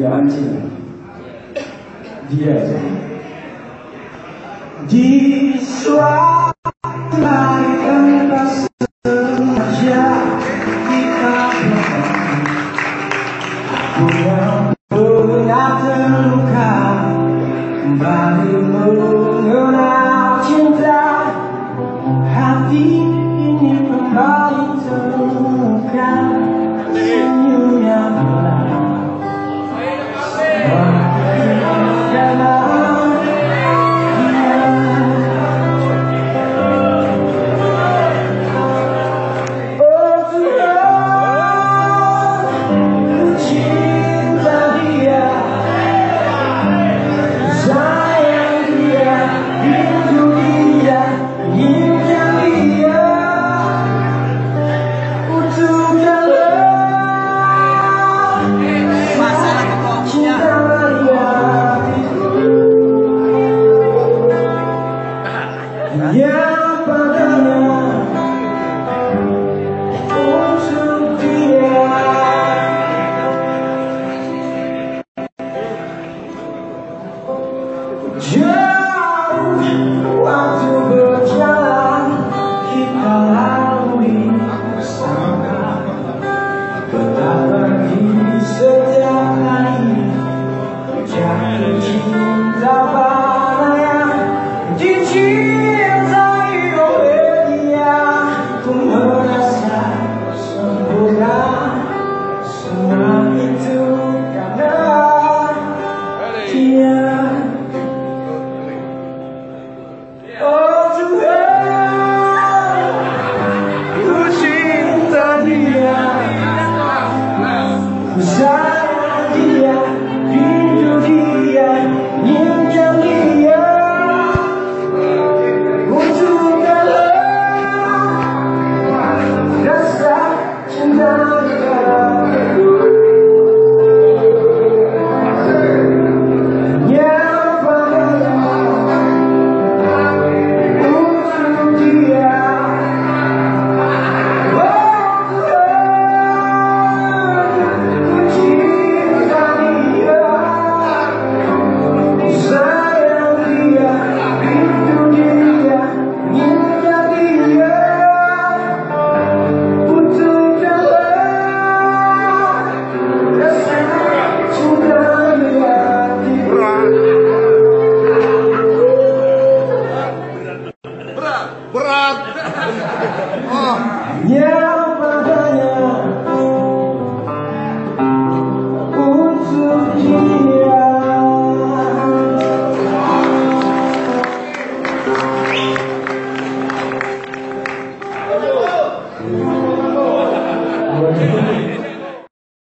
punya anjing. Dia aja. Di suatu hari tanpa sengaja kita aku yang pernah terluka kembali mengenal cinta. Hati ini kembali temukan senyumnya benar. Yang padanya untuk dia jauh waktu berjalan kita lalui bersama, betapa kini setiap hari jatuh cinta pada yang dicintai oleh dia. Ku merasa sempurna, semua itu karena dia. Oh Tuhan, ku cinta dia, ku sayang dia, rindu dia, injak dia. Berat. Oh. Yang padanya untuk dia.